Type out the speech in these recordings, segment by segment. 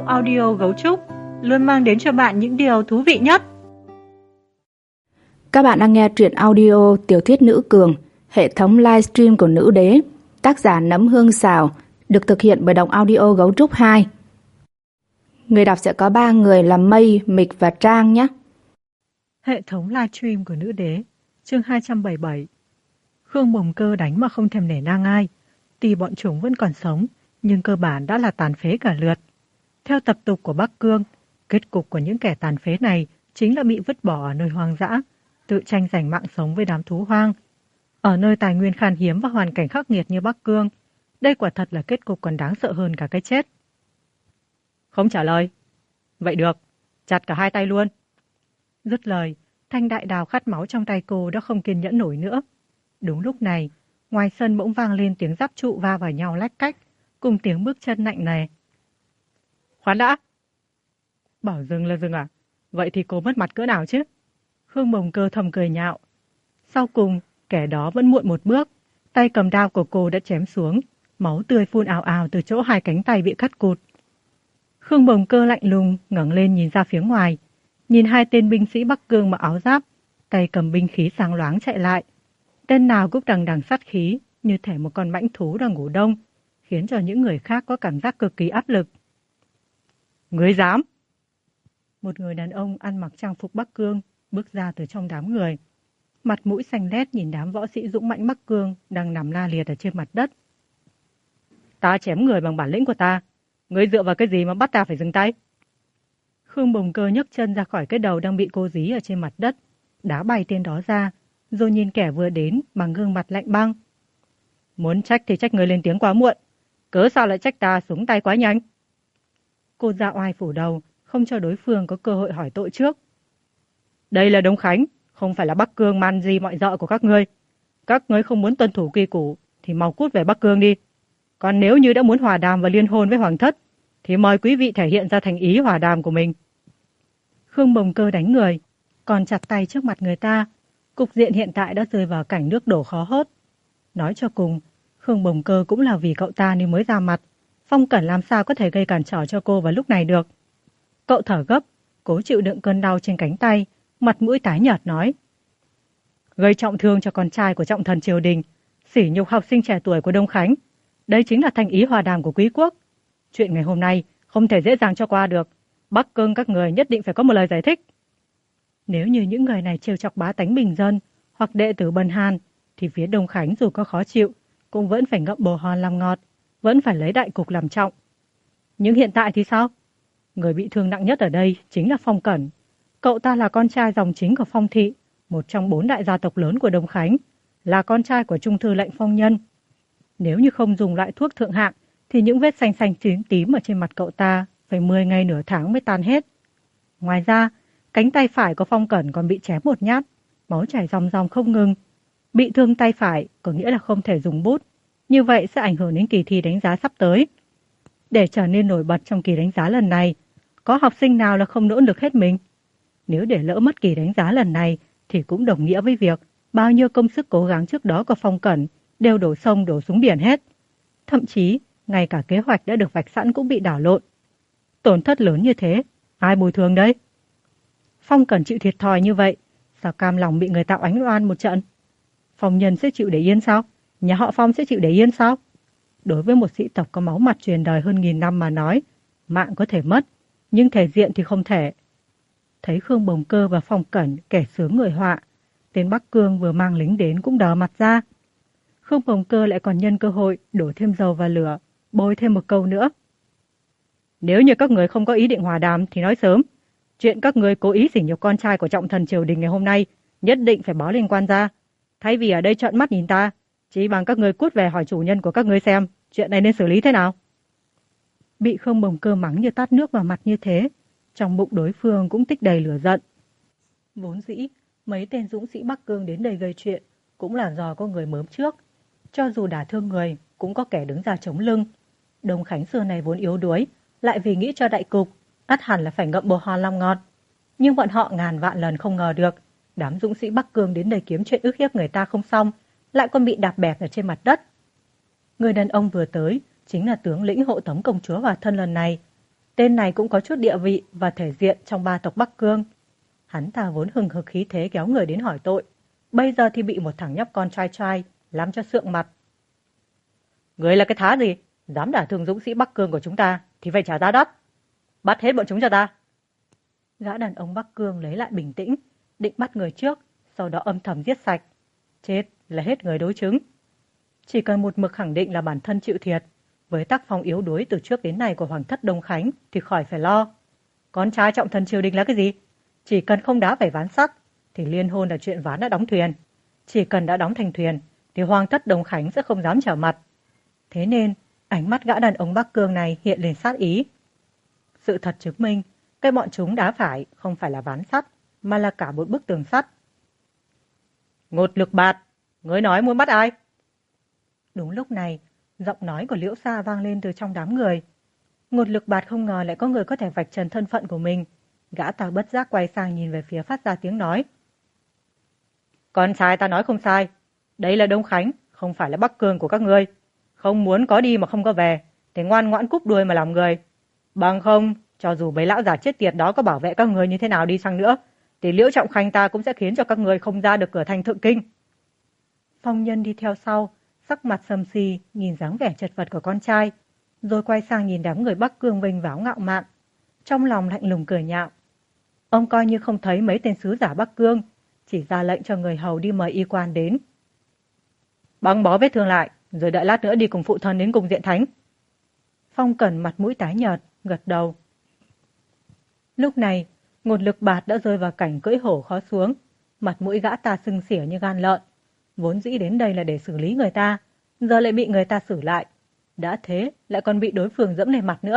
Hiệu audio Gấu Trúc luôn mang đến cho bạn những điều thú vị nhất. Các bạn đang nghe truyện audio Tiểu thuyết Nữ Cường, hệ thống livestream của Nữ Đế, tác giả Nấm Hương Xào, được thực hiện bởi Đọc Audio Gấu Trúc 2. Người đọc sẽ có 3 người là Mây, Mịch và Trang nhé. Hệ thống livestream của Nữ Đế, chương 277. Khương Mồng Cơ đánh mà không thèm nể nang ai. Tuy bọn chúng vẫn còn sống, nhưng cơ bản đã là tàn phế cả lượt. Theo tập tục của Bắc Cương, kết cục của những kẻ tàn phế này chính là bị vứt bỏ ở nơi hoang dã, tự tranh giành mạng sống với đám thú hoang. Ở nơi tài nguyên khan hiếm và hoàn cảnh khắc nghiệt như Bắc Cương, đây quả thật là kết cục còn đáng sợ hơn cả cái chết. Không trả lời. Vậy được, chặt cả hai tay luôn. Dứt lời, thanh đại đào khát máu trong tay cô đã không kiên nhẫn nổi nữa. Đúng lúc này, ngoài sân bỗng vang lên tiếng giáp trụ va vào nhau lách cách, cùng tiếng bước chân nặng nề. Khoan đã! Bảo dừng là dừng à? Vậy thì cô mất mặt cỡ nào chứ? Khương Mồng Cơ thầm cười nhạo. Sau cùng, kẻ đó vẫn muộn một bước. Tay cầm đao của cô đã chém xuống, máu tươi phun ào ào từ chỗ hai cánh tay bị cắt cụt. Khương Mồng Cơ lạnh lùng ngẩng lên nhìn ra phía ngoài, nhìn hai tên binh sĩ Bắc Cương mặc áo giáp, tay cầm binh khí sáng loáng chạy lại. Tên nào cũng đằng đằng sát khí, như thể một con mãnh thú đang ngủ đông, khiến cho những người khác có cảm giác cực kỳ áp lực. Ngươi dám! Một người đàn ông ăn mặc trang phục Bắc Cương bước ra từ trong đám người. Mặt mũi xanh lét nhìn đám võ sĩ dũng mãnh Bắc Cương đang nằm la liệt ở trên mặt đất. Ta chém người bằng bản lĩnh của ta. Ngươi dựa vào cái gì mà bắt ta phải dừng tay? Khương Mồng Cơ nhấc chân ra khỏi cái đầu đang bị cô dí ở trên mặt đất, đá bay tên đó ra, rồi nhìn kẻ vừa đến bằng gương mặt lạnh băng. Muốn trách thì trách người lên tiếng quá muộn. Cớ sao lại trách ta xuống tay quá nhanh? Cô ra oai phủ đầu, không cho đối phương có cơ hội hỏi tội trước. Đây là Đông Khánh, không phải là Bắc Cương man di mọi dợ của các ngươi. Các ngươi không muốn tuân thủ quy củ thì mau cút về Bắc Cương đi. Còn nếu như đã muốn hòa đàm và liên hôn với Hoàng thất, thì mời quý vị thể hiện ra thành ý hòa đàm của mình. Khương Mồng Cơ đánh người, còn chặt tay trước mặt người ta. Cục diện hiện tại đã rơi vào cảnh nước đổ khó hốt. Nói cho cùng, Khương Mồng Cơ cũng là vì cậu ta nên mới ra mặt. Phong Cẩn làm sao có thể gây cản trở cho cô vào lúc này được. Cậu thở gấp, cố chịu đựng cơn đau trên cánh tay, mặt mũi tái nhợt nói. Gây trọng thương cho con trai của trọng thần triều đình, sỉ nhục học sinh trẻ tuổi của Đông Khánh. Đây chính là thành ý hòa đàm của quý quốc. Chuyện ngày hôm nay không thể dễ dàng cho qua được. Bắc Cương các người nhất định phải có một lời giải thích. Nếu như những người này trêu chọc bá tánh bình dân hoặc đệ tử Bần Hàn, thì phía Đông Khánh dù có khó chịu, cũng vẫn phải ngậm bồ hòn làm ngọt, vẫn phải lấy đại cục làm trọng. Nhưng hiện tại thì sao? Người bị thương nặng nhất ở đây chính là Phong Cẩn. Cậu ta là con trai dòng chính của Phong Thị, một trong 4 đại gia tộc lớn của Đông Khánh, là con trai của Trung thư lệnh Phong Nhân. Nếu như không dùng loại thuốc thượng hạng, thì những vết xanh xanh tím tím ở trên mặt cậu ta phải 10 ngày nửa tháng mới tan hết. Ngoài ra, cánh tay phải của Phong Cẩn còn bị chém một nhát, máu chảy ròng ròng không ngừng. Bị thương tay phải có nghĩa là không thể dùng bút, như vậy sẽ ảnh hưởng đến kỳ thi đánh giá sắp tới. Để trở nên nổi bật trong kỳ đánh giá lần này, có học sinh nào là không nỗ lực hết mình? Nếu để lỡ mất kỳ đánh giá lần này thì cũng đồng nghĩa với việc bao nhiêu công sức cố gắng trước đó của Phong Cẩn đều đổ sông đổ xuống biển hết. Thậm chí, ngay cả kế hoạch đã được vạch sẵn cũng bị đảo lộn. Tổn thất lớn như thế, ai bồi thường đấy? Phong Cẩn chịu thiệt thòi như vậy, sao cam lòng bị người ta oánh oan một trận? Phong Nhân sẽ chịu để yên sao? Nhà họ Phong sẽ chịu để yên sao? Đối với một sĩ tộc có máu mặt truyền đời hơn 1000 năm mà nói, mạng có thể mất, nhưng thể diện thì không thể. Thấy Khương Mồng Cơ và Phong Cẩn kẻ sướng người họa, tên Bắc Cương vừa mang lính đến cũng đờ mặt ra. Khương Mồng Cơ lại còn nhân cơ hội đổ thêm dầu vào lửa, bôi thêm một câu nữa. Nếu như các người không có ý định hòa đàm thì nói sớm. Chuyện các người cố ý sỉ nhục con trai của trọng thần triều đình ngày hôm nay nhất định phải báo liên quan ra. Thay vì ở đây trợn mắt nhìn ta, chỉ bằng các người cút về hỏi chủ nhân của các người xem chuyện này nên xử lý thế nào. Bị Khương Mồng Cơ mắng như tát nước vào mặt như thế, trong bụng đối phương cũng tích đầy lửa giận. Vốn dĩ, mấy tên dũng sĩ Bắc Cương đến đây gây chuyện cũng là do có người mớm trước. Cho dù đả thương người, cũng có kẻ đứng ra chống lưng. Đông Khánh xưa này vốn yếu đuối, lại vì nghĩ cho đại cục, ắt hẳn là phải ngậm bồ hòn làm ngọt. Nhưng bọn họ ngàn vạn lần không ngờ được, đám dũng sĩ Bắc Cương đến đây kiếm chuyện ức hiếp người ta không xong, lại còn bị đạp bẹp ở trên mặt đất. Người đàn ông vừa tới chính là tướng lĩnh hộ tống công chúa vào thân lần này. Tên này cũng có chút địa vị và thể diện trong ba tộc Bắc Cương. Hắn ta vốn hừng hực khí thế kéo người đến hỏi tội, bây giờ thì bị một thằng nhóc con trai trai làm cho sượng mặt. Người là cái thá gì? Dám đả thương dũng sĩ Bắc Cương của chúng ta thì phải trả giá đắt. Bắt hết bọn chúng cho ta. Gã đàn ông Bắc Cương lấy lại bình tĩnh, định bắt người trước, sau đó âm thầm giết sạch. Chết là hết người đối chứng. Chỉ cần một mực khẳng định là bản thân chịu thiệt, với tác phong yếu đuối từ trước đến nay của Hoàng thất Đông Khánh thì khỏi phải lo. Con trai trọng thần triều đình là cái gì? Chỉ cần không đá phải ván sắt thì liên hôn là chuyện ván đã đóng thuyền. Chỉ cần đã đóng thành thuyền thì Hoàng thất Đông Khánh sẽ không dám trở mặt. Thế nên ánh mắt gã đàn ông Bắc Cương này hiện lên sát ý. Sự thật chứng minh cái bọn chúng đá phải không phải là ván sắt mà là cả một bức tường sắt. Ngột Lực Bạt, ngươi nói muốn bắt ai? Đúng lúc này, giọng nói của Liễu Sa vang lên từ trong đám người. Ngột Lực Bạt không ngờ lại có người có thể vạch trần thân phận của mình. Gã ta bất giác quay sang nhìn về phía phát ra tiếng nói. Con trai ta nói không sai. Đây là Đông Khánh, không phải là Bắc Cương của các ngươi. Không muốn có đi mà không có về, thì ngoan ngoãn cúp đuôi mà làm người. Bằng không, cho dù mấy lão già chết tiệt đó có bảo vệ các ngươi như thế nào đi chăng nữa, thì Liễu Trọng Khanh ta cũng sẽ khiến cho các ngươi không ra được cửa thành Thượng Kinh. Phong Nhân đi theo sau, sắc mặt sầm xì, nhìn dáng vẻ chật vật của con trai, rồi quay sang nhìn đám người Bắc Cương vênh váo ngạo mạn. Trong lòng lạnh lùng cười nhạo. Ông coi như không thấy mấy tên sứ giả Bắc Cương, chỉ ra lệnh cho người hầu đi mời y quan đến. Băng bó vết thương lại, rồi đợi lát nữa đi cùng phụ thân đến cung Diện Thánh. Phong Cẩn mặt mũi tái nhợt, gật đầu. Lúc này, Ngột Lực Bạt đã rơi vào cảnh cưỡi hổ khó xuống, mặt mũi gã ta sưng xỉa như gan lợn. Vốn dĩ đến đây là để xử lý người ta, giờ lại bị người ta xử lại. Đã thế, lại còn bị đối phương dẫm lên mặt nữa.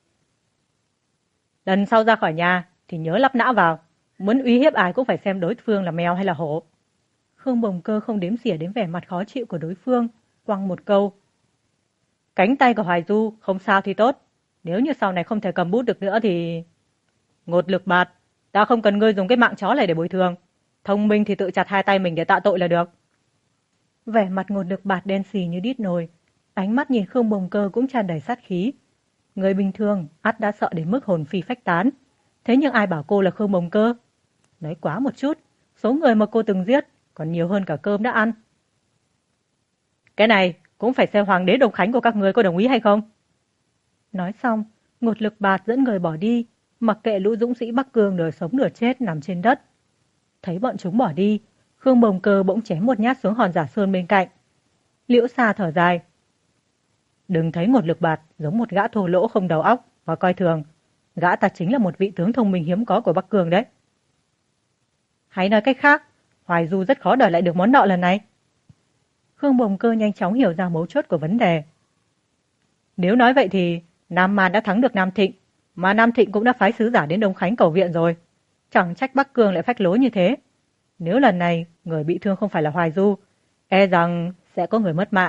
Lần sau ra khỏi nhà thì nhớ lắp não vào, muốn uy hiếp ai cũng phải xem đối phương là mèo hay là hổ. Khương Bồng Cơ không đếm xỉa đến vẻ mặt khó chịu của đối phương, quăng một câu. Cánh tay của Hoài Du không sao thì tốt, nếu như sau này không thể cầm bút được nữa thì... Ngột Lực Bạt, ta không cần ngươi dùng cái mạng chó này để bồi thường. Thông minh thì tự chặt hai tay mình để tạ tội là được. Vẻ mặt Ngột Lực Bạt đen xì như đít nồi, ánh mắt nhìn Khương Bồng Cơ cũng tràn đầy sát khí. Người bình thường ắt đã sợ đến mức hồn phi phách tán. Thế nhưng ai bảo cô là Khương Bồng Cơ? Nói quá một chút, số người mà cô từng giết còn nhiều hơn cả cơm đã ăn. Cái này cũng phải xem Hoàng đế Đông Khánh của các người có đồng ý hay không. Nói xong, Ngột Lực Bạt dẫn người bỏ đi, mặc kệ lũ dũng sĩ Bắc Cương nửa sống nửa chết nằm trên đất. Thấy bọn chúng bỏ đi, Khương Bồng Cơ bỗng chém một nhát xuống hòn giả sơn bên cạnh. Liễu Sa thở dài. Đừng thấy Ngột Lực Bạt giống một gã thô lỗ không đầu óc và coi thường. Gã ta chính là một vị tướng thông minh hiếm có của Bắc Cương đấy. Hay nói cách khác, Hoài Du rất khó đòi lại được món nợ lần này. Khương Bồng Cơ nhanh chóng hiểu ra mấu chốt của vấn đề. Nếu nói vậy thì Nam Man đã thắng được Nam Thịnh, mà Nam Thịnh cũng đã phái sứ giả đến Đông Khánh cầu viện rồi. Chẳng trách Bắc Cương lại phách lối như thế. Nếu lần này người bị thương không phải là Hoài Du, e rằng sẽ có người mất mạng.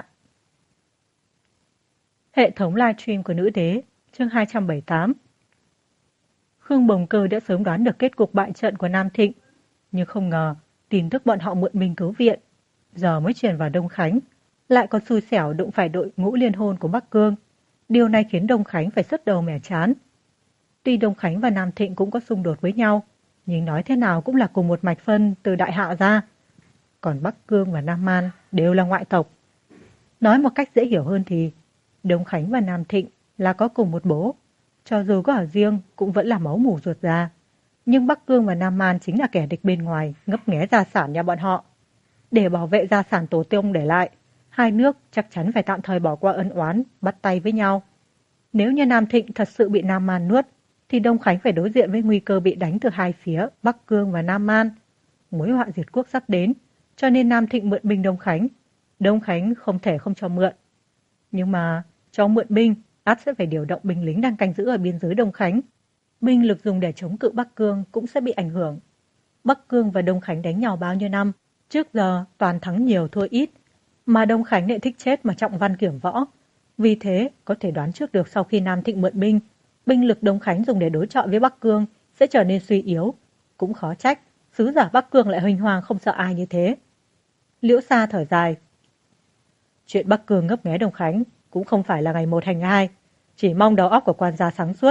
Hệ thống livestream của Nữ Đế, chương 278. Khương Bồng Cơ đã sớm đoán được kết cục bại trận của Nam Thịnh, nhưng không ngờ tin tức bọn họ mượn mình cứu viện, giờ mới truyền vào Đông Khánh, lại còn xui xẻo đụng phải đội ngũ liên hôn của Bắc Cương. Điều này khiến Đông Khánh phải sứt đầu mẻ trán. Tuy Đông Khánh và Nam Thịnh cũng có xung đột với nhau, nhưng nói thế nào cũng là cùng một mạch phân từ Đại Hạ ra. Còn Bắc Cương và Nam Man đều là ngoại tộc. Nói một cách dễ hiểu hơn thì Đông Khánh và Nam Thịnh là có cùng một bố, cho dù có ở riêng cũng vẫn là máu mủ ruột già. Nhưng Bắc Cương và Nam Man chính là kẻ địch bên ngoài ngấp nghé gia sản nhà bọn họ. Để bảo vệ gia sản tổ tông để lại, hai nước chắc chắn phải tạm thời bỏ qua ân oán, bắt tay với nhau. Nếu như Nam Thịnh thật sự bị Nam Man nuốt, thì Đông Khánh phải đối diện với nguy cơ bị đánh từ hai phía Bắc Cương và Nam Man. Mối họa diệt quốc sắp đến, cho nên Nam Thịnh mượn binh Đông Khánh. Đông Khánh không thể không cho mượn. Nhưng mà cho mượn binh, ắt sẽ phải điều động binh lính đang canh giữ ở biên giới Đông Khánh. Binh lực dùng để chống cự Bắc Cương cũng sẽ bị ảnh hưởng. Bắc Cương và Đông Khánh đánh nhau bao nhiêu năm, trước giờ toàn thắng nhiều thua ít, mà Đông Khánh lại thích chết mà trọng văn kiểm võ. Vì thế, có thể đoán trước được sau khi Nam Thịnh mượn binh, binh lực Đông Khánh dùng để đối chọi với Bắc Cương sẽ trở nên suy yếu. Cũng khó trách, sứ giả Bắc Cương lại huỳnh hoàng không sợ ai như thế. Liễu Sa thở dài. Chuyện Bắc Cương ngấp nghé Đông Khánh cũng không phải là ngày một hành hai, chỉ mong đầu óc của quan gia sáng suốt,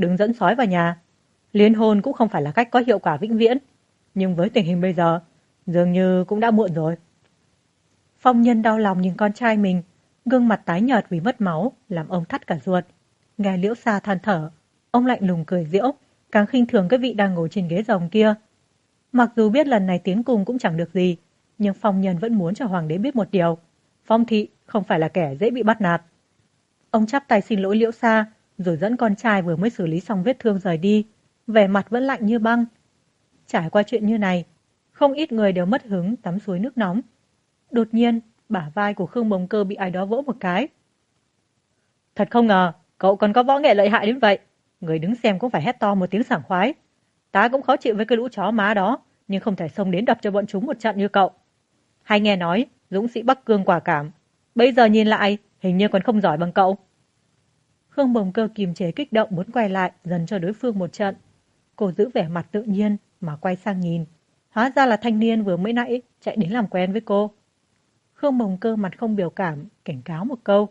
đừng dẫn sói vào nhà. Liên hôn cũng không phải là cách có hiệu quả vĩnh viễn, nhưng với tình hình bây giờ, dường như cũng đã muộn rồi. Phong Nhân đau lòng nhìn con trai mình, gương mặt tái nhợt vì mất máu, làm ông thắt cả ruột. Nghe Liễu Sa than thở, ông lạnh lùng cười giễu, càng khinh thường cái vị đang ngồi trên ghế rồng kia. Mặc dù biết lần này tiến cung cũng chẳng được gì, nhưng Phong Nhân vẫn muốn cho hoàng đế biết một điều. Phong thị không phải là kẻ dễ bị bắt nạt. Ông chắp tay xin lỗi Liễu Sa, rồi dẫn con trai vừa mới xử lý xong vết thương rời đi, vẻ mặt vẫn lạnh như băng. Trải qua chuyện như này, không ít người đều mất hứng tắm suối nước nóng. Đột nhiên, bả vai của Khương Bồng Cơ bị ai đó vỗ một cái. Thật không ngờ, cậu còn có võ nghệ lợi hại đến vậy. Người đứng xem cũng phải hét to một tiếng sảng khoái. Ta cũng khó chịu với cái lũ chó má đó, nhưng không thể xông đến đập cho bọn chúng một trận như cậu. Hay nghe nói, dũng sĩ Bắc Cương quả cảm. Bây giờ nhìn lại, hình như còn không giỏi bằng cậu. Khương Bồng Cơ kiềm chế kích động muốn quay lại, dần cho đối phương một trận. Cô giữ vẻ mặt tự nhiên, mà quay sang nhìn. Hóa ra là thanh niên vừa mới nãy chạy đến làm quen với cô. Khương Bồng Cơ mặt không biểu cảm, cảnh cáo một câu.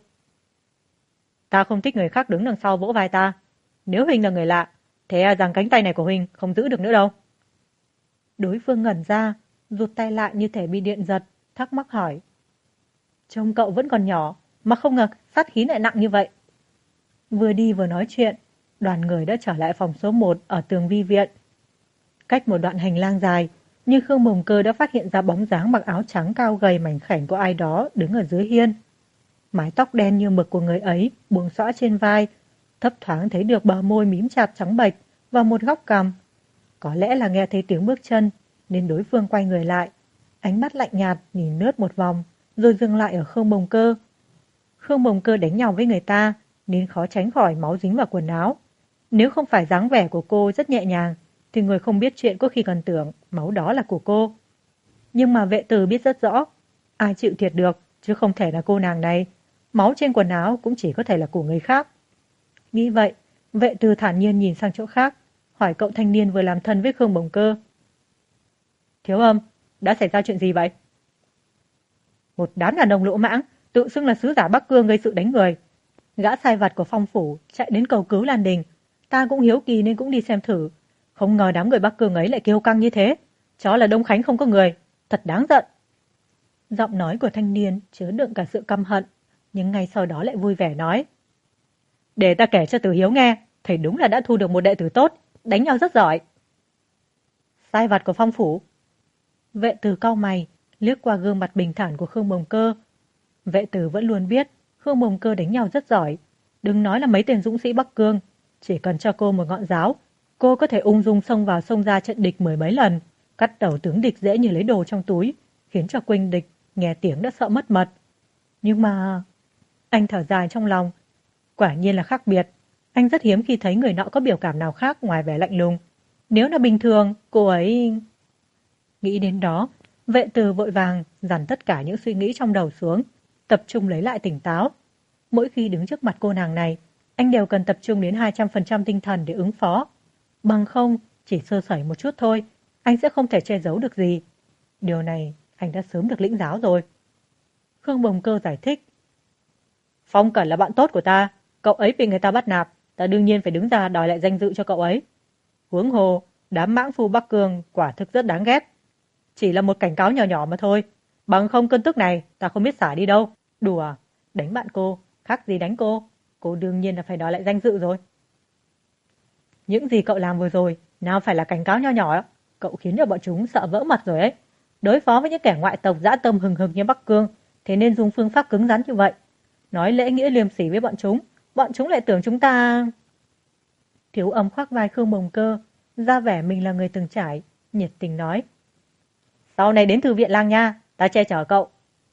Ta không thích người khác đứng đằng sau vỗ vai ta. Nếu Huynh là người lạ, thế rằng cánh tay này của Huynh không giữ được nữa đâu. Đối phương ngẩn ra, rụt tay lại như thể bị điện giật, thắc mắc hỏi. Trông cậu vẫn còn nhỏ, mà không ngờ sát khí lại nặng như vậy. Vừa đi vừa nói chuyện, đoàn người đã trở lại phòng số 1 ở tường vi viện. Cách một đoạn hành lang dài, nhưng Khương Bồng Cơ đã phát hiện ra bóng dáng mặc áo trắng cao gầy mảnh khảnh của ai đó đứng ở dưới hiên. Mái tóc đen như mực của người ấy buông xõa trên vai, thấp thoáng thấy được bờ môi mím chặt trắng bệch và một góc cằm. Có lẽ là nghe thấy tiếng bước chân, nên đối phương quay người lại, ánh mắt lạnh nhạt nhìn lướt một vòng, rồi dừng lại ở Khương Bồng Cơ. Khương Bồng Cơ đánh nhau với người ta, nên khó tránh khỏi máu dính vào quần áo. Nếu không phải dáng vẻ của cô rất nhẹ nhàng, thì người không biết chuyện có khi còn tưởng máu đó là của cô. Nhưng mà Vệ Từ biết rất rõ, ai chịu thiệt được, chứ không thể là cô nàng này. Máu trên quần áo cũng chỉ có thể là của người khác. Nghĩ vậy, Vệ Từ thản nhiên nhìn sang chỗ khác, hỏi cậu thanh niên vừa làm thân với Khương Bồng Cơ. Thiếu Âm, đã xảy ra chuyện gì vậy? Một đám đàn ông lỗ mãng, tự xưng là sứ giả Bắc Cương gây sự đánh người. Gã sai vặt của Phong phủ chạy đến cầu cứu Lan Đình. Ta cũng hiếu kỳ nên cũng đi xem thử. Không ngờ đám người Bắc Cương ấy lại kêu căng như thế. Chó là Đông Khánh không có người. Thật đáng giận. Giọng nói của thanh niên chứa đựng cả sự căm hận, nhưng ngay sau đó lại vui vẻ nói. Để ta kể cho Từ Hiếu nghe, thầy đúng là đã thu được một đệ tử tốt, đánh nhau rất giỏi. Sai vặt của Phong phủ. Vệ Từ cau mày, liếc qua gương mặt bình thản của Khương Bồng Cơ. Vệ Từ vẫn luôn biết Khương Bồng Cơ đánh nhau rất giỏi. Đừng nói là mấy tên dũng sĩ Bắc Cương, chỉ cần cho cô một ngọn giáo, cô có thể ung dung xông vào xông ra trận địch mười mấy lần, cắt đầu tướng địch dễ như lấy đồ trong túi, khiến cho quỳnh địch nghe tiếng đã sợ mất mật. Nhưng mà... Anh thở dài trong lòng. Quả nhiên là khác biệt. Anh rất hiếm khi thấy người nọ có biểu cảm nào khác ngoài vẻ lạnh lùng. Nếu là bình thường, cô ấy... Nghĩ đến đó, Vệ Từ vội vàng dằn tất cả những suy nghĩ trong đầu xuống, tập trung lấy lại tỉnh táo. Mỗi khi đứng trước mặt cô nàng này, anh đều cần tập trung đến 200% tinh thần để ứng phó. Bằng không, chỉ sơ sẩy một chút thôi, anh sẽ không thể che giấu được gì. Điều này anh đã sớm được lĩnh giáo rồi. Khương Bồng Cơ giải thích. Phong Cẩn là bạn tốt của ta, cậu ấy bị người ta bắt nạt, ta đương nhiên phải đứng ra đòi lại danh dự cho cậu ấy. Huống hồ, đám mãng phu Bắc Cương quả thực rất đáng ghét. Chỉ là một cảnh cáo nhỏ nhỏ mà thôi. Bằng không cơn tức này, ta không biết xả đi đâu. Đùa, đánh bạn cô, khác gì đánh cô. Cô đương nhiên là phải đòi lại danh dự rồi. Những gì cậu làm vừa rồi, nào phải là cảnh cáo nho nhỏ. Cậu khiến cho bọn chúng sợ vỡ mật rồi ấy. Đối phó với những kẻ ngoại tộc dã tâm hừng hực như Bắc Cương, thế nên dùng phương pháp cứng rắn như vậy. Nói lễ nghĩa liêm sỉ với bọn chúng lại tưởng chúng ta... Thiếu Âm khoác vai Khương Bồng Cơ, ra vẻ mình là người từng trải, nhiệt tình nói. Sau này đến thư viện Lang Nha, ta che chở cậu.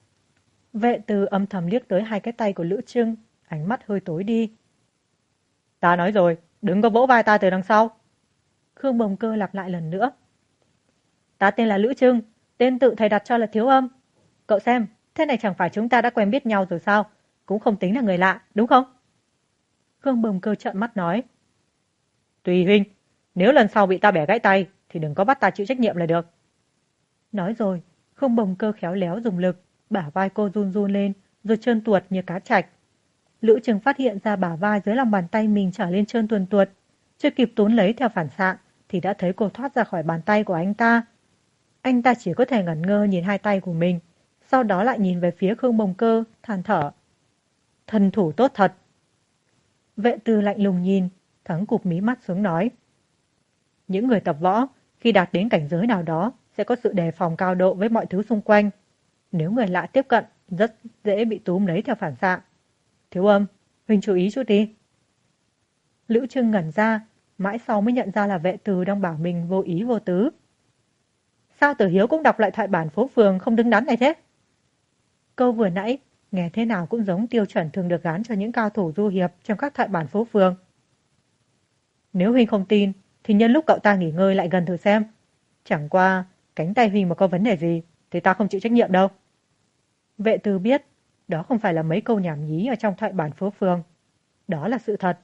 Vệ Từ âm thầm liếc tới hai cái tay của Lữ Trưng, ánh mắt hơi tối đi. Ta nói rồi, đừng có vỗ vai ta từ đằng sau. Khương Bồng Cơ lặp lại lần nữa. Ta tên là Lữ Trưng, tên tự thầy đặt cho là Thiếu Âm. Cậu xem, thế này chẳng phải chúng ta đã quen biết nhau rồi sao? Cũng không tính là người lạ, đúng không? Khương Bồng Cơ trợn mắt nói. Tùy huynh, nếu lần sau bị ta bẻ gãy tay, thì đừng có bắt ta chịu trách nhiệm là được. Nói rồi, Khương Bồng Cơ khéo léo dùng lực, bả vai cô run run lên, rồi trơn tuột như cá trạch. Lữ Trừng phát hiện ra bả vai dưới lòng bàn tay mình trở lên trơn tuồn tuột. Chưa kịp túm lấy theo phản xạ thì đã thấy cô thoát ra khỏi bàn tay của anh ta. Anh ta chỉ có thể ngẩn ngơ nhìn hai tay của mình, sau đó lại nhìn về phía Khương Bồng Cơ, than thở. Thân thủ tốt thật. Vệ Tư lạnh lùng nhìn, Thắng cụp mí mắt xuống nói. Những người tập võ, khi đạt đến cảnh giới nào đó, sẽ có sự đề phòng cao độ với mọi thứ xung quanh. Nếu người lạ tiếp cận, rất dễ bị túm lấy theo phản xạ. Thiếu Âm, Huynh chú ý chút đi. Lữ Trưng ngẩn ra, mãi sau mới nhận ra là Vệ Từ đang bảo mình vô ý vô tứ. Sao Tử Hiếu cũng đọc lại thoại bản phố phường không đứng đắn này thế? Câu vừa nãy, nghe thế nào cũng giống tiêu chuẩn thường được gán cho những cao thủ du hiệp trong các thoại bản phố phường. Nếu Huynh không tin, thì nhân lúc cậu ta nghỉ ngơi lại gần thử xem. Chẳng qua, cánh tay Huynh mà có vấn đề gì, thì ta không chịu trách nhiệm đâu. Vệ Từ biết, đó không phải là mấy câu nhảm nhí ở trong thoại bản phố phường. Đó là sự thật.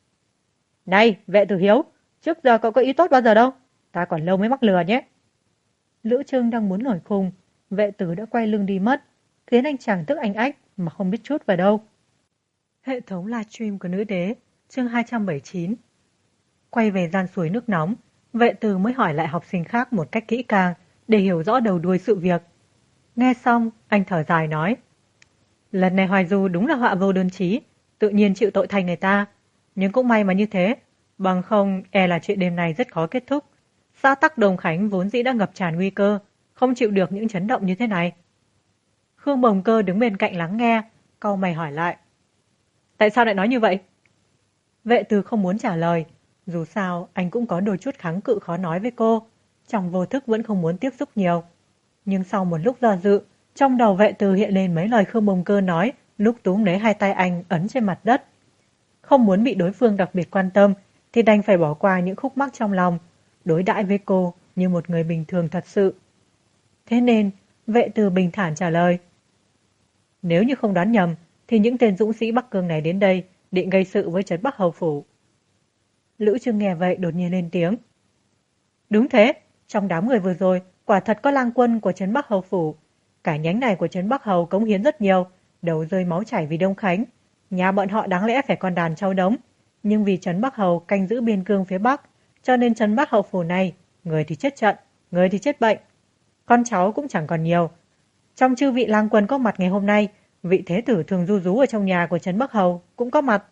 Này, Vệ Tử Hiếu, trước giờ cậu có ý tốt bao giờ đâu. Ta còn lâu mới mắc lừa nhé. Lữ Trưng đang muốn nổi khùng, Vệ Tử đã quay lưng đi mất, khiến anh chàng tức anh ách mà không biết chút vào đâu. Hệ thống livestream của Nữ Đế, chương 279. Quay về gian suối nước nóng, Vệ Tử mới hỏi lại học sinh khác một cách kỹ càng để hiểu rõ đầu đuôi sự việc. Nghe xong, anh thở dài nói. Lần này Hoài Du đúng là họa vô đơn chí, tự nhiên chịu tội thay người ta. Nhưng cũng may mà như thế, bằng không e là chuyện đêm nay rất khó kết thúc. Xã Tắc Đồng Khánh vốn dĩ đã ngập tràn nguy cơ, không chịu được những chấn động như thế này. Khương Bồng Cơ đứng bên cạnh lắng nghe, cau mày hỏi lại. Tại sao lại nói như vậy? Vệ Từ không muốn trả lời, dù sao anh cũng có đôi chút kháng cự khó nói với cô, trong vô thức vẫn không muốn tiếp xúc nhiều. Nhưng sau một lúc do dự, trong đầu Vệ Từ hiện lên mấy lời Khương Bồng Cơ nói lúc túm lấy hai tay anh ấn trên mặt đất. Không muốn bị đối phương đặc biệt quan tâm thì đành phải bỏ qua những khúc mắc trong lòng, đối đãi với cô như một người bình thường thật sự. Thế nên, Vệ Từ bình thản trả lời. Nếu như không đoán nhầm, thì những tên dũng sĩ Bắc Cương này đến đây định gây sự với trấn Bắc Hầu Phủ. Lữ Trưng nghe vậy đột nhiên lên tiếng. Đúng thế, trong đám người vừa rồi, quả thật có lang quân của trấn Bắc Hầu Phủ. Cả nhánh này của trấn Bắc Hầu cống hiến rất nhiều, đầu rơi máu chảy vì Đông Khánh. Nhà bọn họ đáng lẽ phải còn đàn trâu đống, nhưng vì trấn Bắc Hầu canh giữ biên cương phía Bắc, cho nên trấn Bắc Hầu Phủ này, người thì chết trận, người thì chết bệnh. Con cháu cũng chẳng còn nhiều. Trong chư vị lang quân có mặt ngày hôm nay, vị thế tử thường du rú ở trong nhà của trấn Bắc Hầu cũng có mặt.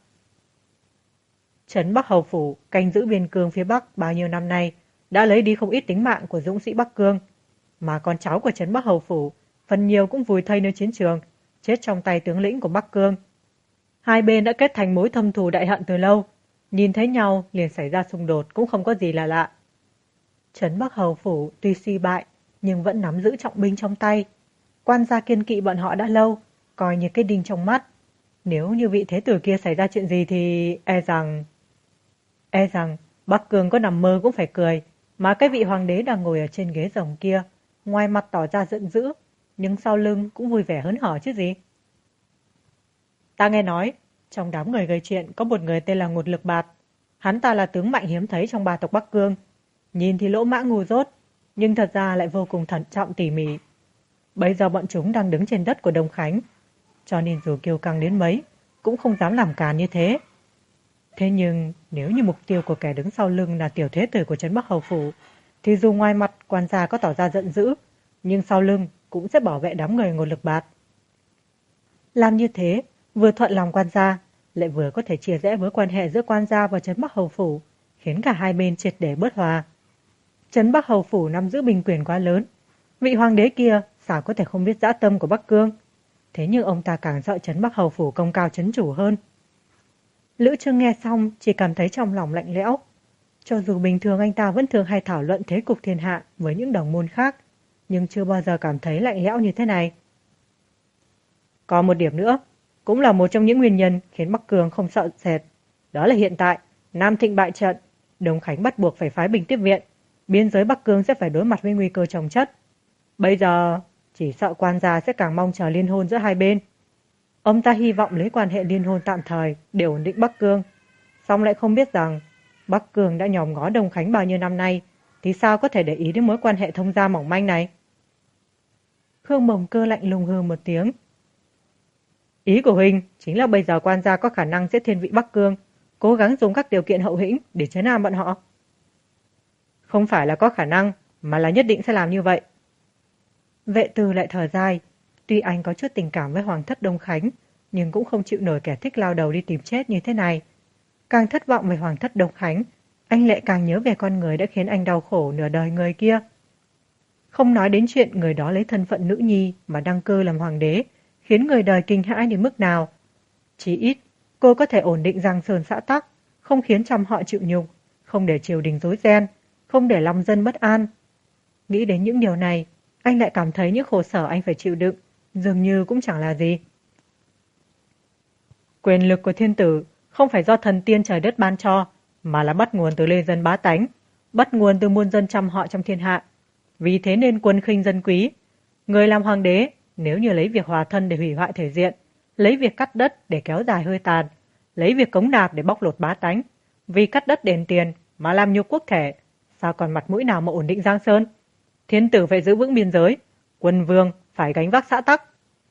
Trấn Bắc Hầu Phủ canh giữ biên cương phía Bắc bao nhiêu năm nay đã lấy đi không ít tính mạng của dũng sĩ Bắc Cương, mà con cháu của trấn Bắc Hầu Phủ phần nhiều cũng vùi thây nơi chiến trường, chết trong tay tướng lĩnh của Bắc Cương. Hai bên đã kết thành mối thâm thù đại hận từ lâu, nhìn thấy nhau liền xảy ra xung đột cũng không có gì là lạ. Trấn Bắc Hầu Phủ tuy suy bại nhưng vẫn nắm giữ trọng binh trong tay. Quan gia kiên kỵ bọn họ đã lâu, coi như cái đinh trong mắt. Nếu như vị thế tử kia xảy ra chuyện gì thì e rằng Bắc Cương có nằm mơ cũng phải cười, mà cái vị hoàng đế đang ngồi ở trên ghế rồng kia, ngoài mặt tỏ ra giận dữ, nhưng sau lưng cũng vui vẻ hớn hở chứ gì. Ta nghe nói, trong đám người gây chuyện có một người tên là Ngột Lực Bạt. Hắn ta là tướng mạnh hiếm thấy trong ba tộc Bắc Cương. Nhìn thì lỗ mã ngu dốt, nhưng thật ra lại vô cùng thận trọng tỉ mỉ. Bây giờ bọn chúng đang đứng trên đất của Đông Khánh, cho nên dù kiêu căng đến mấy, cũng không dám làm càn như thế. Thế nhưng, nếu như mục tiêu của kẻ đứng sau lưng là tiểu thế tử của trấn Bắc Hầu Phủ, thì dù ngoài mặt quan gia có tỏ ra giận dữ, nhưng sau lưng cũng sẽ bảo vệ đám người Ngột Lực Bạt. Làm như thế, vừa thuận lòng quan gia, lại vừa có thể chia rẽ với quan hệ giữa quan gia và trấn Bắc Hầu Phủ, khiến cả hai bên triệt để bất hòa. Trấn Bắc Hầu Phủ nắm giữ binh quyền quá lớn, vị hoàng đế kia sao có thể không biết dã tâm của Bắc Cương. Thế nhưng ông ta càng sợ trấn Bắc Hầu Phủ công cao trấn chủ hơn. Lữ Trưng nghe xong chỉ cảm thấy trong lòng lạnh lẽo. Cho dù bình thường anh ta vẫn thường hay thảo luận thế cục thiên hạ với những đồng môn khác, nhưng chưa bao giờ cảm thấy lạnh lẽo như thế này. Còn một điểm nữa, cũng là một trong những nguyên nhân khiến Bắc Cương không sợ sệt. Đó là hiện tại, Nam Thịnh bại trận, Đông Khánh bắt buộc phải phái binh tiếp viện, biên giới Bắc Cương sẽ phải đối mặt với nguy cơ chồng chất. Bây giờ, chỉ sợ quan gia sẽ càng mong chờ liên hôn giữa hai bên. Ông ta hy vọng lấy quan hệ liên hôn tạm thời để ổn định Bắc Cương, song lại không biết rằng Bắc Cương đã nhòm ngó Đông Khánh bao nhiêu năm nay, thì sao có thể để ý đến mối quan hệ thông gia mỏng manh này? Khương Bồng Cơ lạnh lùng hừ một tiếng. Ý của Huynh chính là bây giờ quan gia có khả năng sẽ thiên vị Bắc Cương, cố gắng dùng các điều kiện hậu hĩnh để trấn an bọn họ. Không phải là có khả năng, mà là nhất định sẽ làm như vậy. Vệ Từ lại thở dài. Tuy anh có chút tình cảm với Hoàng thất Đông Khánh, nhưng cũng không chịu nổi kẻ thích lao đầu đi tìm chết như thế này. Càng thất vọng về Hoàng thất Đông Khánh, anh lại càng nhớ về con người đã khiến anh đau khổ nửa đời người kia. Không nói đến chuyện người đó lấy thân phận nữ nhi mà đăng cơ làm hoàng đế, khiến người đời kinh hãi đến mức nào. Chí ít, cô có thể ổn định Giang Sơn xã tắc, không khiến trăm họ chịu nhục, không để triều đình rối ren, không để lòng dân bất an. Nghĩ đến những điều này, anh lại cảm thấy những khổ sở anh phải chịu đựng, dường như cũng chẳng là gì. Quyền lực của thiên tử không phải do thần tiên trời đất ban cho, mà là bắt nguồn từ lê dân bá tánh, bắt nguồn từ muôn dân trăm họ trong thiên hạ. Vì thế nên quân khinh dân quý. Người làm hoàng đế, nếu như lấy việc hòa thân để hủy hoại thể diện, lấy việc cắt đất để kéo dài hơi tàn, lấy việc cống nạp để bóc lột bá tánh, vì cắt đất đền tiền mà làm nhục quốc thể, sao còn mặt mũi nào mà ổn định Giang Sơn? Thiên tử phải giữ vững biên giới, quân vương phải gánh vác xã tắc.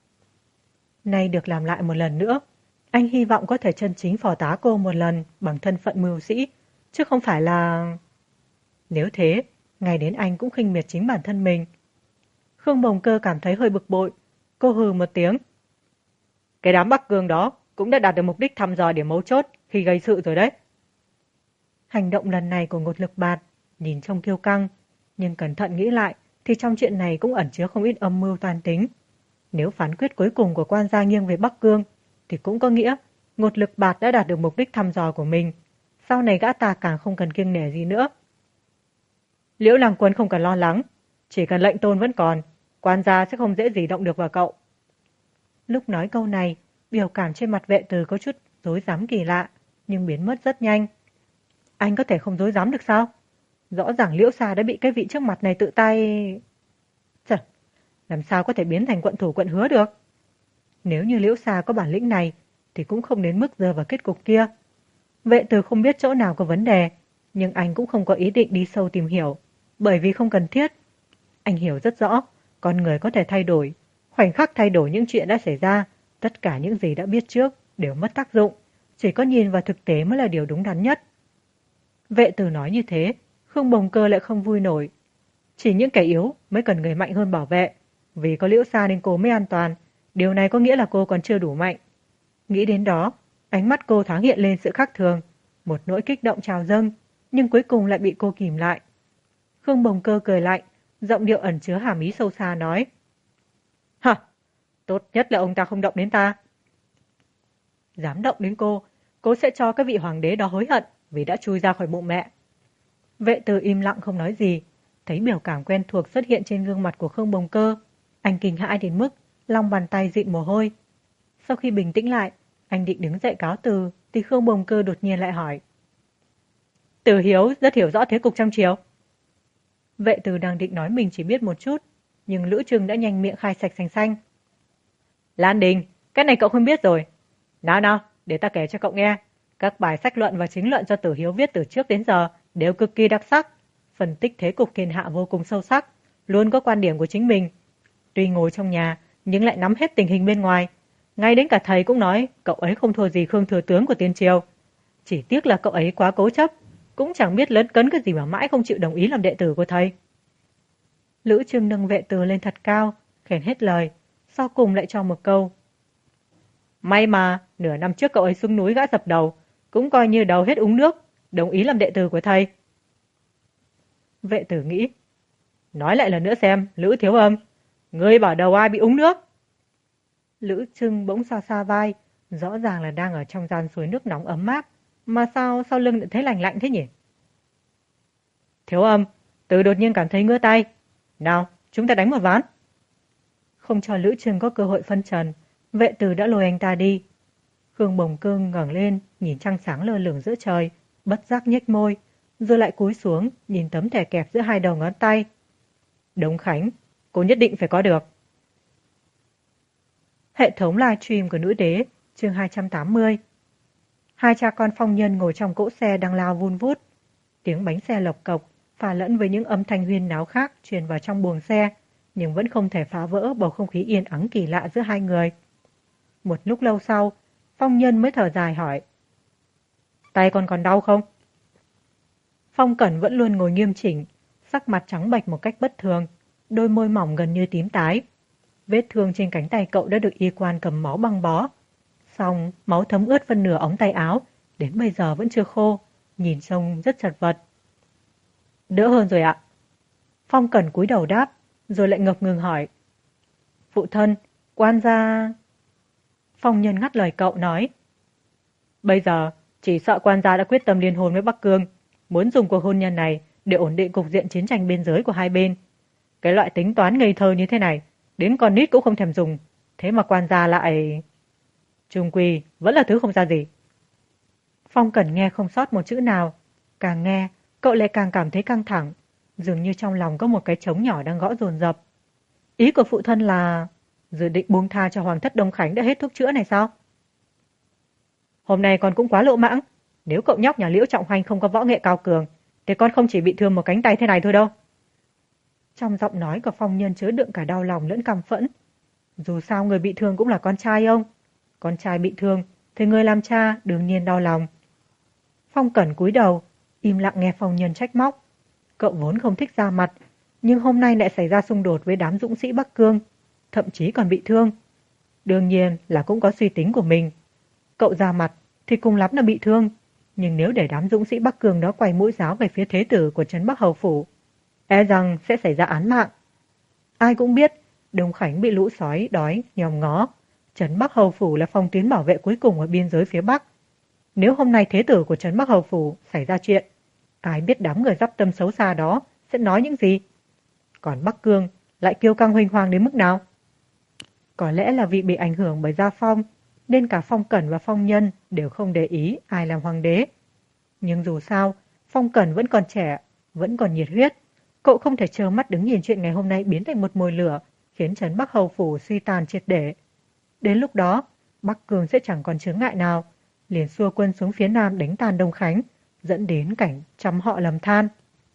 Nay được làm lại một lần nữa, anh hy vọng có thể chân chính phò tá cô một lần bằng thân phận mưu sĩ, chứ không phải là... Nếu thế, ngày đến anh cũng khinh miệt chính bản thân mình. Khương Bồng Cơ cảm thấy hơi bực bội, cô hừ một tiếng. Cái đám Bắc Cương đó cũng đã đạt được mục đích thăm dò điểm mấu chốt khi gây sự rồi đấy. Hành động lần này của Ngột Lực Bạt nhìn trông kiêu căng, nhưng cẩn thận nghĩ lại thì trong chuyện này cũng ẩn chứa không ít âm mưu toan tính. Nếu phán quyết cuối cùng của quan gia nghiêng về Bắc Cương thì cũng có nghĩa Ngột Lực Bạt đã đạt được mục đích thăm dò của mình. Sau này gã ta càng không cần kiêng nể gì nữa. Liễu Lăng Quân không cần lo lắng, chỉ cần lệnh tôn vẫn còn, quan gia sẽ không dễ gì động được vào cậu. Lúc nói câu này, biểu cảm trên mặt Vệ Từ có chút rối rắm kỳ lạ, nhưng biến mất rất nhanh. Anh có thể không rối rắm được sao? Rõ ràng Liễu Sa đã bị cái vị trước mặt này tự tay... Chật, làm sao có thể biến thành quận thủ quận hứa được? Nếu như Liễu Sa có bản lĩnh này, thì cũng không đến mức rơi vào kết cục kia. Vệ Từ không biết chỗ nào có vấn đề, nhưng anh cũng không có ý định đi sâu tìm hiểu, bởi vì không cần thiết. Anh hiểu rất rõ, con người có thể thay đổi, khoảnh khắc thay đổi những chuyện đã xảy ra, tất cả những gì đã biết trước đều mất tác dụng, chỉ có nhìn vào thực tế mới là điều đúng đắn nhất. Vệ Từ nói như thế, Khương Bồng Cơ lại không vui nổi. Chỉ những kẻ yếu mới cần người mạnh hơn bảo vệ, vì có Liễu Sa nên cô mới an toàn, điều này có nghĩa là cô còn chưa đủ mạnh. Nghĩ đến đó, ánh mắt cô thoáng hiện lên sự khác thường, một nỗi kích động trào dâng, nhưng cuối cùng lại bị cô kìm lại. Khương Bồng Cơ cười lạnh, giọng điệu ẩn chứa hàm ý sâu xa nói. Hả, tốt nhất là ông ta không động đến ta. Dám động đến cô sẽ cho các vị hoàng đế đó hối hận vì đã chui ra khỏi bụng mẹ. Vệ Từ im lặng không nói gì, thấy biểu cảm quen thuộc xuất hiện trên gương mặt của Khương Bồng Cơ. Anh kinh hãi đến mức lòng bàn tay dịn mồ hôi. Sau khi bình tĩnh lại, anh định đứng dậy cáo từ, thì Khương Bồng Cơ đột nhiên lại hỏi. Từ Hiếu rất hiểu rõ thế cục trong triều. Vệ Từ đang định nói mình chỉ biết một chút, nhưng Lữ Trừng đã nhanh miệng khai sạch sành xanh. Lan Đình, cái này cậu không biết rồi. Nào, để ta kể cho cậu nghe. Các bài sách luận và chính luận do Tử Hiếu viết từ trước đến giờ đều cực kỳ đặc sắc, phân tích thế cục thiên hạ vô cùng sâu sắc, luôn có quan điểm của chính mình. Tuy ngồi trong nhà, nhưng lại nắm hết tình hình bên ngoài. Ngay đến cả thầy cũng nói cậu ấy không thua gì Khương thừa tướng của tiên triều. Chỉ tiếc là cậu ấy quá cố chấp, cũng chẳng biết lấn cấn cái gì mà mãi không chịu đồng ý làm đệ tử của thầy. Lữ Trừng nâng Vệ Từ lên thật cao, khen hết lời, sau cùng lại cho một câu. May mà, nửa năm trước cậu ấy xuống núi gã dập đầu, cũng coi như đầu hết uống nước, đồng ý làm đệ tử của thầy. Vệ Tử nghĩ. Nói lại lần nữa xem, Lữ Thiếu Âm, ngươi bảo đầu ai bị uống nước? Lữ Trừng bỗng xoa xoa vai, rõ ràng là đang ở trong gian suối nước nóng ấm áp, mà sao sau lưng lại thấy lạnh lạnh thế nhỉ? Thiếu Âm, Từ đột nhiên cảm thấy ngứa tay. Nào, chúng ta đánh một ván. Không cho Lữ Trừng có cơ hội phân trần, Vệ Từ đã lôi anh ta đi. Khương Bồng Cơ ngẩng lên, nhìn trăng sáng lơ lửng giữa trời, bất giác nhếch môi, rồi lại cúi xuống, nhìn tấm thẻ kẹp giữa hai đầu ngón tay. Đông Khánh, cô nhất định phải có được. Hệ thống livestream của Nữ Đế, chương 280. Hai cha con Phong Nhân ngồi trong cỗ xe đang lao vun vút. Tiếng bánh xe lộc cộc, pha lẫn với những âm thanh huyên náo khác truyền vào trong buồng xe, nhưng vẫn không thể phá vỡ bầu không khí yên ắng kỳ lạ giữa hai người. Một lúc lâu sau, Phong Nhân mới thở dài hỏi. tay con còn đau không? Phong Cẩn vẫn luôn ngồi nghiêm chỉnh, sắc mặt trắng bệch một cách bất thường, đôi môi mỏng gần như tím tái. Vết thương trên cánh tay cậu đã được y quan cầm máu băng bó. Xong, máu thấm ướt phân nửa ống tay áo, đến bây giờ vẫn chưa khô, nhìn trông rất chật vật. Đỡ hơn rồi ạ. Phong Cẩn cúi đầu đáp, rồi lại ngập ngừng hỏi. Phụ thân, quan gia... Phong Nhân ngắt lời cậu nói. Bây giờ, chỉ sợ quan gia đã quyết tâm liên hôn với Bắc Cương, muốn dùng cuộc hôn nhân này để ổn định cục diện chiến tranh biên giới của hai bên. Cái loại tính toán ngây thơ như thế này, đến con nít cũng không thèm dùng, thế mà quan gia lại... Trung quy, vẫn là thứ không ra gì. Phong Cẩn nghe không sót một chữ nào, càng nghe, cậu lại càng cảm thấy căng thẳng, dường như trong lòng có một cái trống nhỏ đang gõ dồn dập. Ý của phụ thân là dự định buông tha cho Hoàng thất Đông Khánh đã hết thuốc chữa này sao? Hôm nay con cũng quá lỗ mãng, nếu cậu nhóc nhà Liễu Trọng Hoành không có võ nghệ cao cường, thì con không chỉ bị thương một cánh tay thế này thôi đâu. Trong giọng nói của Phong Nhân chứa đựng cả đau lòng lẫn căm phẫn. Dù sao người bị thương cũng là con trai ông. Con trai bị thương thì người làm cha đương nhiên đau lòng. Phong Cẩn cúi đầu, im lặng nghe Phong Nhân trách móc. Cậu vốn không thích ra mặt, nhưng hôm nay lại xảy ra xung đột với đám dũng sĩ Bắc Cương, thậm chí còn bị thương. Đương nhiên là cũng có suy tính của mình. Cậu ra mặt thì cùng lắm là bị thương, nhưng nếu để đám dũng sĩ Bắc Cương đó quay mũi giáo về phía thế tử của trấn Bắc Hầu Phủ, e rằng sẽ xảy ra án mạng. Ai cũng biết, Đông Khánh bị lũ sói đói nhòm ngó. Trấn Bắc Hầu Phủ là phòng tuyến bảo vệ cuối cùng ở biên giới phía Bắc. Nếu hôm nay thế tử của trấn Bắc Hầu Phủ xảy ra chuyện, ai biết đám người dắp tâm xấu xa đó sẽ nói những gì? Còn Bắc Cương lại kiêu căng huênh hoang đến mức nào? Có lẽ là vì bị ảnh hưởng bởi gia phong, nên cả Phong Cẩn và Phong Nhân đều không để ý ai làm hoàng đế. Nhưng dù sao, Phong Cẩn vẫn còn trẻ, vẫn còn nhiệt huyết. Cậu không thể trơ mắt đứng nhìn chuyện ngày hôm nay biến thành một mồi lửa, khiến trấn Bắc Hầu Phủ suy tàn triệt để. Đến lúc đó, Bắc Cương sẽ chẳng còn chướng ngại nào, liền xua quân xuống phía nam đánh tàn Đông Khánh, dẫn đến cảnh trăm họ lầm than.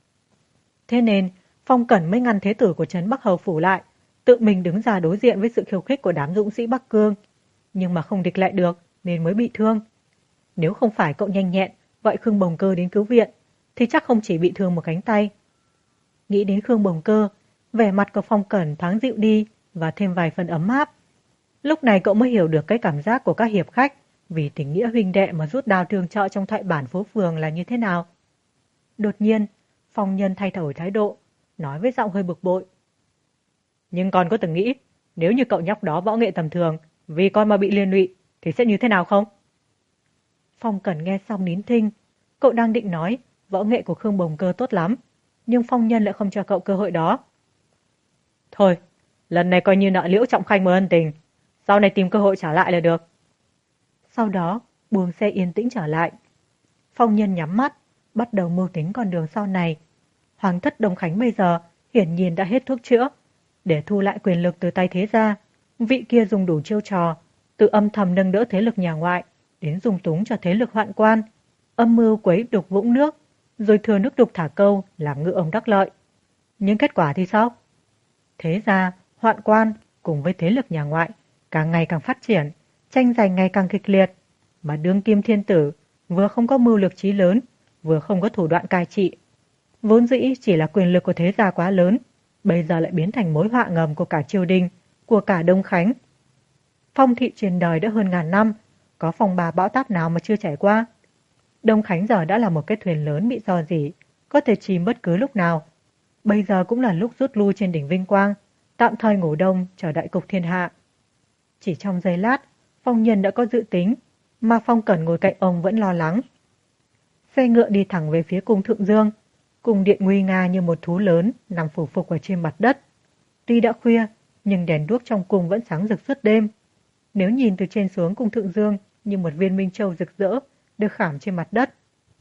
Thế nên, Phong Cẩn mới ngăn thế tử của trấn Bắc Hầu Phủ lại, tự mình đứng ra đối diện với sự khiêu khích của đám dũng sĩ Bắc Cương. Nhưng mà không địch lại được, nên mới bị thương. Nếu không phải cậu nhanh nhẹn, gọi Khương Bồng Cơ đến cứu viện, thì chắc không chỉ bị thương một cánh tay. Nghĩ đến Khương Bồng Cơ, vẻ mặt của Phong Cẩn thoáng dịu đi và thêm vài phần ấm áp. Lúc này cậu mới hiểu được cái cảm giác của các hiệp khách vì tình nghĩa huynh đệ mà rút đao tương trợ trong thoại bản phố phường là như thế nào. Đột nhiên, Phong Nhân thay đổi thái độ, nói với giọng hơi bực bội. Nhưng con có từng nghĩ, nếu như cậu nhóc đó võ nghệ tầm thường, vì con mà bị liên lụy, thì sẽ như thế nào không? Phong Cẩn nghe xong nín thinh, cậu đang định nói võ nghệ của Khương Bồng Cơ tốt lắm, nhưng Phong Nhân lại không cho cậu cơ hội đó. Thôi, lần này coi như nợ Liễu Trọng Khanh một ân tình, sau này tìm cơ hội trả lại là được. Sau đó, buồng xe yên tĩnh trở lại. Phong Nhân nhắm mắt, bắt đầu mưu tính con đường sau này. Hoàng thất Đông Khánh bây giờ hiển nhiên đã hết thuốc chữa. Để thu lại quyền lực từ tay thế gia, vị kia dùng đủ chiêu trò, từ âm thầm nâng đỡ thế lực nhà ngoại, đến dung túng cho thế lực hoạn quan, âm mưu quấy đục vũng nước, rồi thừa nước đục thả câu làm ngư ông đắc lợi. Nhưng kết quả thì sao? Thế gia, hoạn quan cùng với thế lực nhà ngoại càng ngày càng phát triển, tranh giành ngày càng kịch liệt, mà đương kim thiên tử vừa không có mưu lược chí lớn, vừa không có thủ đoạn cai trị. Vốn dĩ chỉ là quyền lực của thế gia quá lớn, bây giờ lại biến thành mối họa ngầm của cả triều đình, của cả Đông Khánh. Phong thị truyền đời đã hơn ngàn năm, có phong ba bão táp nào mà chưa trải qua. Đông Khánh giờ đã là một cái thuyền lớn bị rò rỉ, có thể chìm bất cứ lúc nào. Bây giờ cũng là lúc rút lui trên đỉnh Vinh Quang, tạm thời ngủ đông chờ đợi cục thiên hạ. Chỉ trong giây lát, Phong Nhân đã có dự tính, mà Phong Cẩn ngồi cạnh ông vẫn lo lắng. Xe ngựa đi thẳng về phía cung Thượng Dương, cung điện nguy nga như một thú lớn nằm phủ phục ở trên mặt đất. Tuy đã khuya, nhưng đèn đuốc trong cung vẫn sáng rực suốt đêm. Nếu nhìn từ trên xuống cung Thượng Dương như một viên minh châu rực rỡ được khảm trên mặt đất.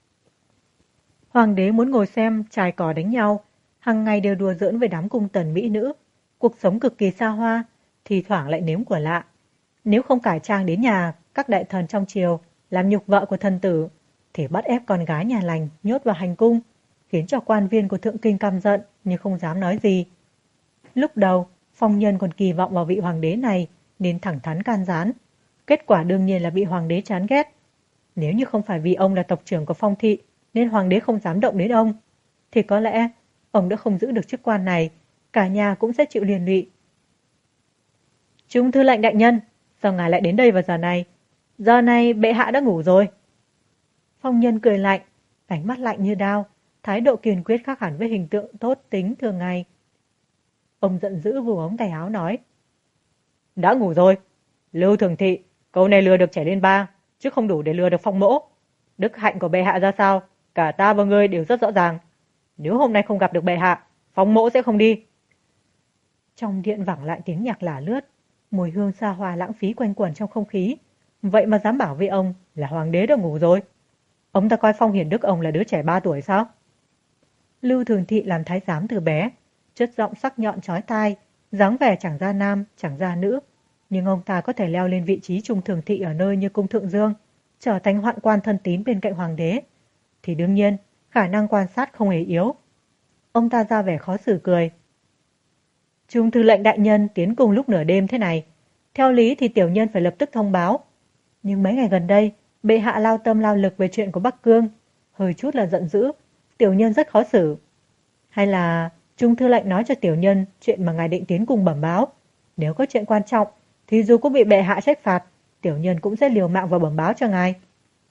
Hoàng đế muốn ngồi xem chài cỏ đánh nhau, hàng ngày đều đùa giỡn với đám cung tần mỹ nữ, cuộc sống cực kỳ xa hoa, thì thoảng lại nếm của lạ. Nếu không cải trang đến nhà các đại thần trong triều làm nhục vợ của thần tử, thì bắt ép con gái nhà lành nhốt vào hành cung, khiến cho quan viên của thượng kinh căm giận nhưng không dám nói gì. Lúc đầu, Phong Nhân còn kỳ vọng vào vị hoàng đế này nên thẳng thắn can gián. Kết quả đương nhiên là bị hoàng đế chán ghét. Nếu như không phải vì ông là tộc trưởng của Phong thị nên hoàng đế không dám động đến ông, thì có lẽ ông đã không giữ được chức quan này, cả nhà cũng sẽ chịu liên lụy. Trung thư lệnh đại nhân, sao ngài lại đến đây vào giờ này? Giờ này bệ hạ đã ngủ rồi. Phong Nhân cười lạnh, ánh mắt lạnh như đao, thái độ kiên quyết khác hẳn với hình tượng tốt tính thường ngày. Ông giận dữ vù ống tay áo nói. Đã ngủ rồi. Lưu Thường Thị, câu này lừa được trẻ lên 3, chứ không đủ để lừa được Phong mỗ. Đức hạnh của bệ hạ ra sao, cả ta và ngươi đều rất rõ ràng. Nếu hôm nay không gặp được bệ hạ, Phong mỗ sẽ không đi. Trong điện vẳng lại tiếng nhạc lả lướt, mùi hương xa hoa lãng phí quanh quẩn trong không khí. Vậy mà dám bảo với ông là hoàng đế đã ngủ rồi. Ông ta coi Phong Hiển Đức ông là đứa trẻ 3 tuổi sao? Lưu Thường Thị làm thái giám từ bé, chất giọng sắc nhọn chói tai, dáng vẻ chẳng ra nam, chẳng ra nữ. Nhưng ông ta có thể leo lên vị trí trung thường thị ở nơi như cung Thượng Dương, trở thành hoạn quan thân tín bên cạnh hoàng đế. Thì đương nhiên, khả năng quan sát không hề yếu. Ông ta ra vẻ khó xử cười. Trung thư lệnh đại nhân tiến cùng lúc nửa đêm thế này. Theo lý thì tiểu nhân phải lập tức thông báo. Nhưng mấy ngày gần đây, bệ hạ lao tâm lao lực về chuyện của Bắc Cương. Hơi chút là giận dữ, tiểu nhân rất khó xử. Hay là Trung thư lệnh nói cho tiểu nhân chuyện mà ngài định tiến cùng bẩm báo. Nếu có chuyện quan trọng, thì dù có bị bệ hạ trách phạt, tiểu nhân cũng sẽ liều mạng và bẩm báo cho ngài.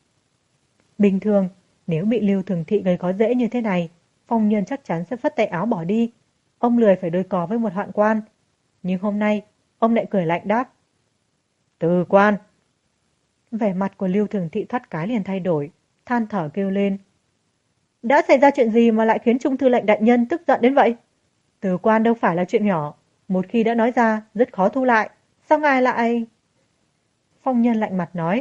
Bình thường, nếu bị Lưu Thường Thị gây khó dễ như thế này, Phong Nhân chắc chắn sẽ phất tay áo bỏ đi. Ông lười phải đôi cò với một hoạn quan. Nhưng hôm nay, ông lại cười lạnh đáp. Từ quan. Vẻ mặt của Lưu Thường Thị thoát cái liền thay đổi, than thở kêu lên. Đã xảy ra chuyện gì mà lại khiến Trung thư lệnh đại nhân tức giận đến vậy? Từ quan đâu phải là chuyện nhỏ, một khi đã nói ra rất khó thu lại. Sao ngài lại... Phong Nhân lạnh mặt nói.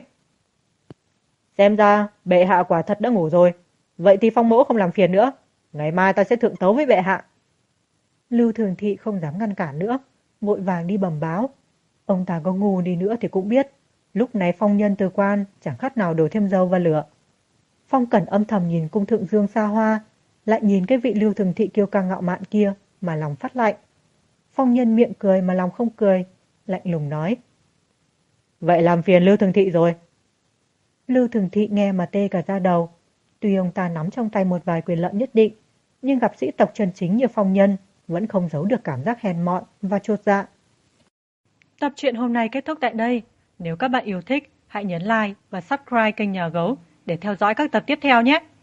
Xem ra bệ hạ quả thật đã ngủ rồi. Vậy thì Phong mỗ không làm phiền nữa. Ngày mai ta sẽ thượng tấu với bệ hạ. Lưu Thường Thị không dám ngăn cản nữa, vội vàng đi bẩm báo. Ông ta có ngu đi nữa thì cũng biết, lúc này Phong Nhân từ quan chẳng khác nào đổ thêm dầu vào lửa. Phong Cẩn âm thầm nhìn cung Thượng Dương xa hoa, lại nhìn cái vị Lưu Thường Thị kiêu căng ngạo mạn kia mà lòng phát lạnh. Phong Nhân miệng cười mà lòng không cười, lạnh lùng nói. Vậy làm phiền Lưu Thường Thị rồi. Lưu Thường Thị nghe mà tê cả da đầu. Tuy ông ta nắm trong tay một vài quyền lợi nhất định, nhưng gặp sĩ tộc chân chính như Phong Nhân vẫn không giấu được cảm giác hèn mọn và chột dạ. Tập truyện hôm nay kết thúc tại đây. Nếu các bạn yêu thích, hãy nhấn like và subscribe kênh Nhà Gấu để theo dõi các tập tiếp theo nhé.